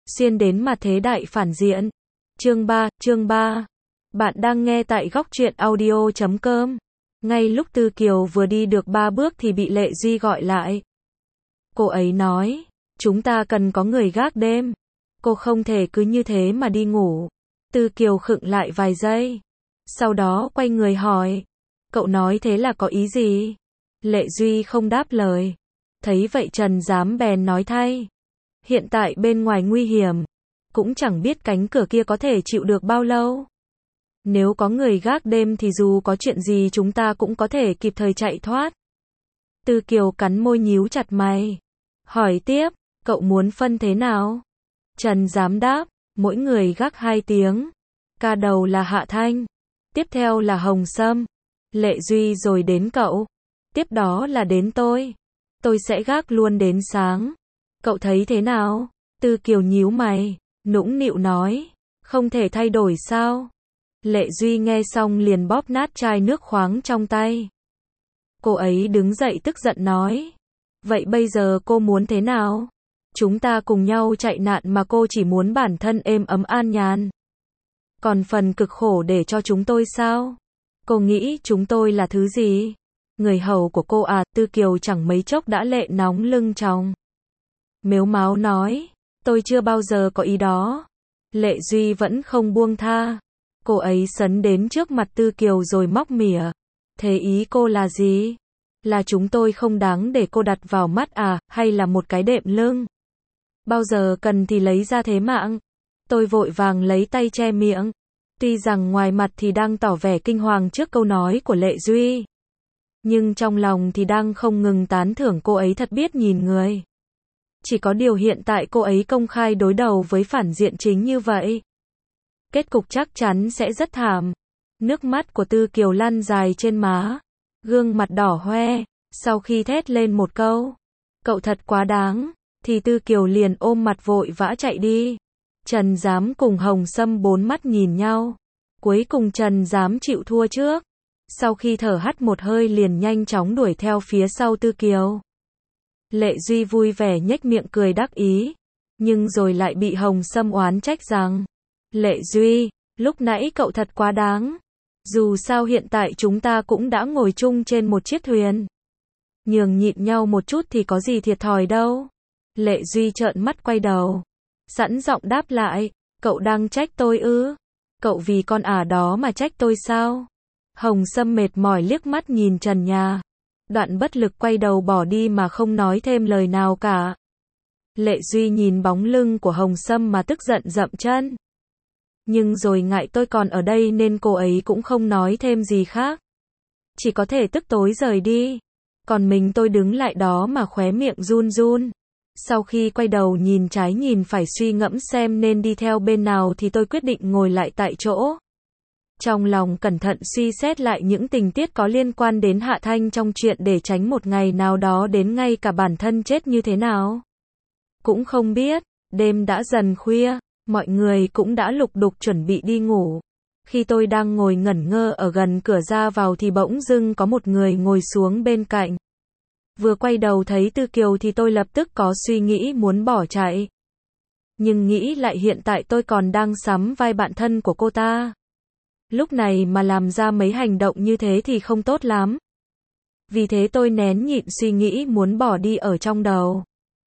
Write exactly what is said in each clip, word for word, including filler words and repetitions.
xuyên đến mà thế đại phản diện. Chương ba, chương ba. Bạn đang nghe tại góc truyện audio chấm com. Ngay lúc Tư Kiều vừa đi được ba bước thì bị Lệ Duy gọi lại. Cô ấy nói, chúng ta cần có người gác đêm. Cô không thể cứ như thế mà đi ngủ. Tư Kiều khựng lại vài giây. Sau đó quay người hỏi, cậu nói thế là có ý gì? Lệ Duy không đáp lời. Thấy vậy Trần Giám bèn nói thay. Hiện tại bên ngoài nguy hiểm. Cũng chẳng biết cánh cửa kia có thể chịu được bao lâu. Nếu có người gác đêm thì dù có chuyện gì chúng ta cũng có thể kịp thời chạy thoát. Tư Kiều cắn môi nhíu chặt mày. Hỏi tiếp, cậu muốn phân thế nào? Trần Giám đáp, mỗi người gác hai tiếng. Ca đầu là Hạ Thanh. Tiếp theo là Hồng Sâm. Lệ Duy rồi đến cậu. Tiếp đó là đến tôi. Tôi sẽ gác luôn đến sáng. Cậu thấy thế nào? Tư Kiều nhíu mày, nũng nịu nói. Không thể thay đổi sao? Lệ Duy nghe xong liền bóp nát chai nước khoáng trong tay. Cô ấy đứng dậy tức giận nói. Vậy bây giờ cô muốn thế nào? Chúng ta cùng nhau chạy nạn mà cô chỉ muốn bản thân êm ấm an nhàn. Còn phần cực khổ để cho chúng tôi sao? Cô nghĩ chúng tôi là thứ gì? Người hầu của cô à? Tư Kiều chẳng mấy chốc đã lệ nóng lưng tròng. Mếu máo nói, tôi chưa bao giờ có ý đó. Lệ Duy vẫn không buông tha. Cô ấy sấn đến trước mặt Tư Kiều rồi móc mỉa. Thế ý cô là gì? Là chúng tôi không đáng để cô đặt vào mắt à, hay là một cái đệm lưng? Bao giờ cần thì lấy ra thế mạng. Tôi vội vàng lấy tay che miệng. Tuy rằng ngoài mặt thì đang tỏ vẻ kinh hoàng trước câu nói của Lệ Duy. Nhưng trong lòng thì đang không ngừng tán thưởng cô ấy thật biết nhìn người. Chỉ có điều hiện tại cô ấy công khai đối đầu với phản diện chính như vậy. Kết cục chắc chắn sẽ rất thảm. Nước mắt của Tư Kiều lăn dài trên má. Gương mặt đỏ hoe. Sau khi thét lên một câu, cậu thật quá đáng, thì Tư Kiều liền ôm mặt vội vã chạy đi. Trần Giám cùng Hồng Sâm bốn mắt nhìn nhau. Cuối cùng Trần Giám chịu thua trước. Sau khi thở hắt một hơi liền nhanh chóng đuổi theo phía sau Tư Kiều. Lệ Duy vui vẻ nhếch miệng cười đắc ý. Nhưng rồi lại bị Hồng Sâm oán trách rằng, Lệ Duy, lúc nãy cậu thật quá đáng. Dù sao hiện tại chúng ta cũng đã ngồi chung trên một chiếc thuyền. Nhường nhịn nhau một chút thì có gì thiệt thòi đâu. Lệ Duy trợn mắt quay đầu. Sẵn giọng đáp lại, cậu đang trách tôi ư? Cậu vì con ả đó mà trách tôi sao? Hồng Sâm mệt mỏi liếc mắt nhìn trần nhà. Đoạn bất lực quay đầu bỏ đi mà không nói thêm lời nào cả. Lệ Duy nhìn bóng lưng của Hồng Sâm mà tức giận dậm chân. Nhưng rồi ngại tôi còn ở đây nên cô ấy cũng không nói thêm gì khác. Chỉ có thể tức tối rời đi. Còn mình tôi đứng lại đó mà khóe miệng run run. Sau khi quay đầu nhìn trái nhìn phải suy ngẫm xem nên đi theo bên nào thì tôi quyết định ngồi lại tại chỗ. Trong lòng cẩn thận suy xét lại những tình tiết có liên quan đến Hạ Thanh trong chuyện để tránh một ngày nào đó đến ngay cả bản thân chết như thế nào. Cũng không biết, đêm đã dần khuya, mọi người cũng đã lục đục chuẩn bị đi ngủ. Khi tôi đang ngồi ngẩn ngơ ở gần cửa ra vào thì bỗng dưng có một người ngồi xuống bên cạnh. Vừa quay đầu thấy Tư Kiều thì tôi lập tức có suy nghĩ muốn bỏ chạy. Nhưng nghĩ lại hiện tại tôi còn đang sắm vai bạn thân của cô ta. Lúc này mà làm ra mấy hành động như thế thì không tốt lắm. Vì thế tôi nén nhịn suy nghĩ muốn bỏ đi ở trong đầu.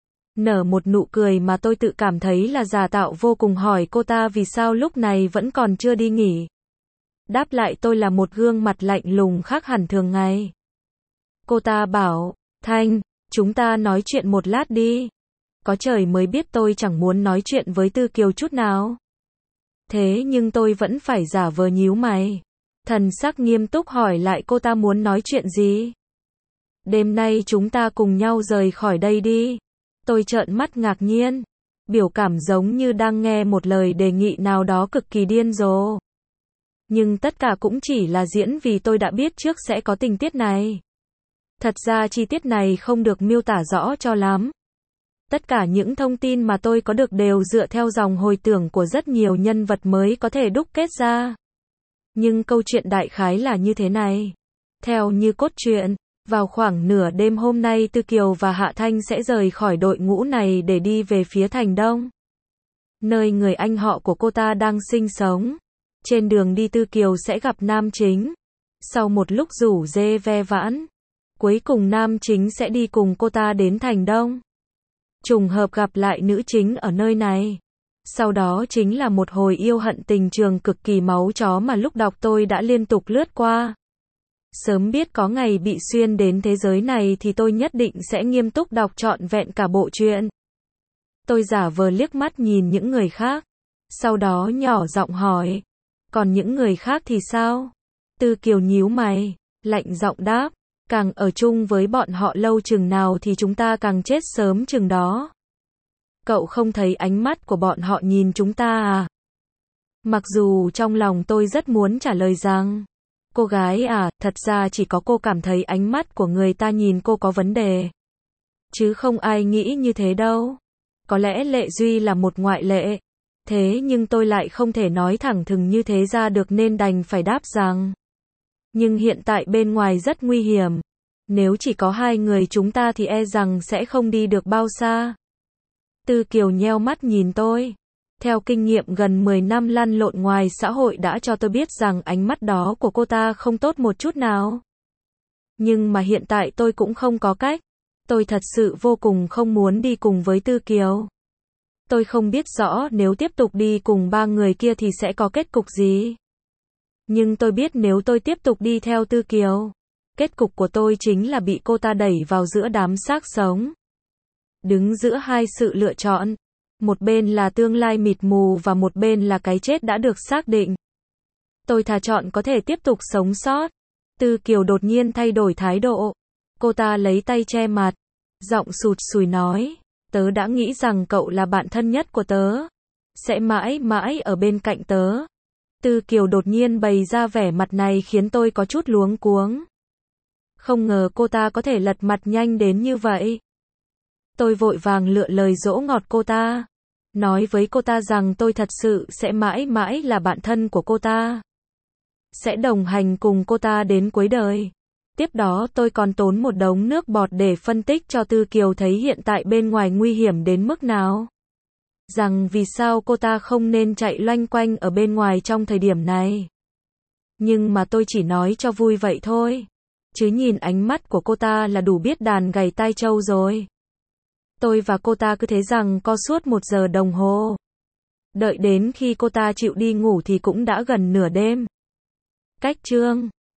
Nở một nụ cười mà tôi tự cảm thấy là giả tạo vô cùng, hỏi cô ta vì sao lúc này vẫn còn chưa đi nghỉ. Đáp lại tôi là một gương mặt lạnh lùng khác hẳn thường ngày. Cô ta bảo, Thanh, chúng ta nói chuyện một lát đi. Có trời mới biết tôi chẳng muốn nói chuyện với Tư Kiều chút nào. Thế nhưng tôi vẫn phải giả vờ nhíu mày. Thần sắc nghiêm túc hỏi lại cô ta muốn nói chuyện gì. Đêm nay chúng ta cùng nhau rời khỏi đây đi. Tôi trợn mắt ngạc nhiên. Biểu cảm giống như đang nghe một lời đề nghị nào đó cực kỳ điên rồ. Nhưng tất cả cũng chỉ là diễn vì tôi đã biết trước sẽ có tình tiết này. Thật ra chi tiết này không được miêu tả rõ cho lắm. Tất cả những thông tin mà tôi có được đều dựa theo dòng hồi tưởng của rất nhiều nhân vật mới có thể đúc kết ra. Nhưng câu chuyện đại khái là như thế này. Theo như cốt truyện, vào khoảng nửa đêm hôm nay Tư Kiều và Hạ Thanh sẽ rời khỏi đội ngũ này để đi về phía thành đông. nơi người anh họ của cô ta đang sinh sống. Trên đường đi Tư Kiều sẽ gặp nam chính. Sau một lúc rủ rê ve vãn, cuối cùng nam chính sẽ đi cùng cô ta đến thành Đông. Trùng hợp gặp lại nữ chính ở nơi này. Sau đó chính là một hồi yêu hận tình trường cực kỳ máu chó mà lúc đọc tôi đã liên tục lướt qua. Sớm biết có ngày bị xuyên đến thế giới này thì tôi nhất định sẽ nghiêm túc đọc trọn vẹn cả bộ truyện. Tôi giả vờ liếc mắt nhìn những người khác, sau đó nhỏ giọng hỏi, còn những người khác thì sao? Tư Kiều nhíu mày, lạnh giọng đáp, càng ở chung với bọn họ lâu chừng nào thì chúng ta càng chết sớm chừng đó. Cậu không thấy ánh mắt của bọn họ nhìn chúng ta à? Mặc dù trong lòng tôi rất muốn trả lời rằng, cô gái à, thật ra chỉ có cô cảm thấy ánh mắt của người ta nhìn cô có vấn đề. Chứ không ai nghĩ như thế đâu. Có lẽ Lệ Duy là một ngoại lệ. Thế nhưng tôi lại không thể nói thẳng thừng như thế ra được nên đành phải đáp rằng, nhưng hiện tại bên ngoài rất nguy hiểm. Nếu chỉ có hai người chúng ta thì e rằng sẽ không đi được bao xa. Tư Kiều nheo mắt nhìn tôi. Theo kinh nghiệm gần mười năm lăn lộn ngoài xã hội đã cho tôi biết rằng ánh mắt đó của cô ta không tốt một chút nào. Nhưng mà hiện tại tôi cũng không có cách. Tôi thật sự vô cùng không muốn đi cùng với Tư Kiều. Tôi không biết rõ nếu tiếp tục đi cùng ba người kia thì sẽ có kết cục gì. Nhưng tôi biết nếu tôi tiếp tục đi theo Tư Kiều, kết cục của tôi chính là bị cô ta đẩy vào giữa đám xác sống. Đứng giữa hai sự lựa chọn. Một bên là tương lai mịt mù và một bên là cái chết đã được xác định. Tôi thà chọn có thể tiếp tục sống sót. Tư Kiều đột nhiên thay đổi thái độ. Cô ta lấy tay che mặt, giọng sụt sùi nói, tớ đã nghĩ rằng cậu là bạn thân nhất của tớ, sẽ mãi mãi ở bên cạnh tớ. Tư Kiều đột nhiên bày ra vẻ mặt này khiến tôi có chút luống cuống. Không ngờ cô ta có thể lật mặt nhanh đến như vậy. Tôi vội vàng lựa lời dỗ ngọt cô ta, nói với cô ta rằng tôi thật sự sẽ mãi mãi là bạn thân của cô ta, sẽ đồng hành cùng cô ta đến cuối đời. Tiếp đó tôi còn tốn một đống nước bọt để phân tích cho Tư Kiều thấy hiện tại bên ngoài nguy hiểm đến mức nào. Rằng vì sao cô ta không nên chạy loanh quanh ở bên ngoài trong thời điểm này. Nhưng mà tôi chỉ nói cho vui vậy thôi. Chứ nhìn ánh mắt của cô ta là đủ biết đàn gảy tai trâu rồi. Tôi và cô ta cứ thế rằng co suốt một giờ đồng hồ. Đợi đến khi cô ta chịu đi ngủ thì cũng đã gần nửa đêm. Cách chương